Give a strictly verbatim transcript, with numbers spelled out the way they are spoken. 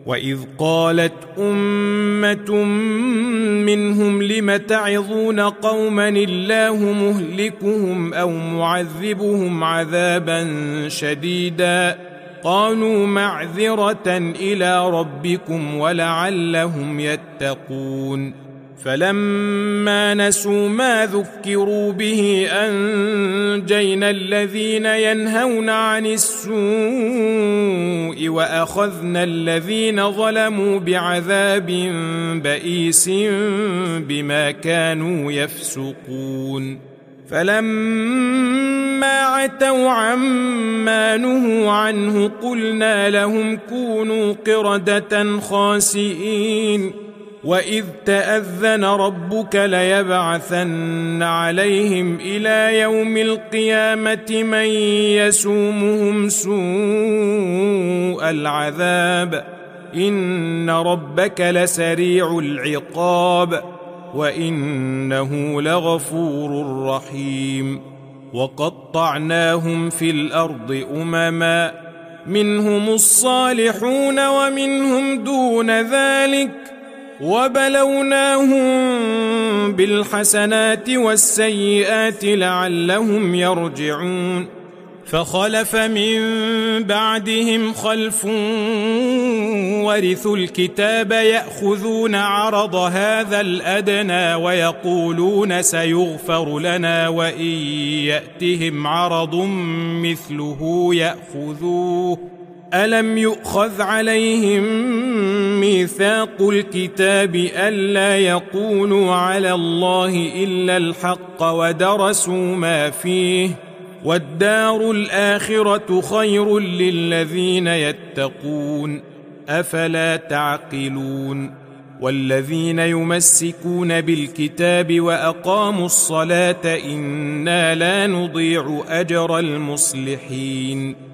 وإذ قالت أمة منهم لم تعظون قوما الله مهلكهم أو معذبهم عذابا شديدا قالوا معذرة إلى ربكم ولعلهم يتقون فلما نسوا ما ذكروا به أنجينا الذين ينهون عن السوء وأخذنا الذين ظلموا بعذاب بئيس بما كانوا يفسقون فلما عتوا عما نهوا عنه قلنا لهم كونوا قردة خاسئين وإذ تأذن ربك ليبعثن عليهم إلى يوم القيامة من يسومهم سوء العذاب إن ربك لسريع العقاب وإنه لغفور رحيم وقطعناهم في الأرض أمما منهم الصالحون ومنهم دون ذلك وبلوناهم بالحسنات والسيئات لعلهم يرجعون فخلف من بعدهم خلف ورثوا الكتاب يأخذون عرض هذا الأدنى ويقولون سيغفر لنا وإن يأتهم عرض مثله يأخذوه ألم يؤخذ عليهم ميثاق الكتاب ألا يقولوا على الله إلا الحق ودرسوا ما فيه والدار الآخرة خير للذين يتقون أفلا تعقلون والذين يمسكون بالكتاب وأقاموا الصلاة إنا لا نضيع أجر المصلحين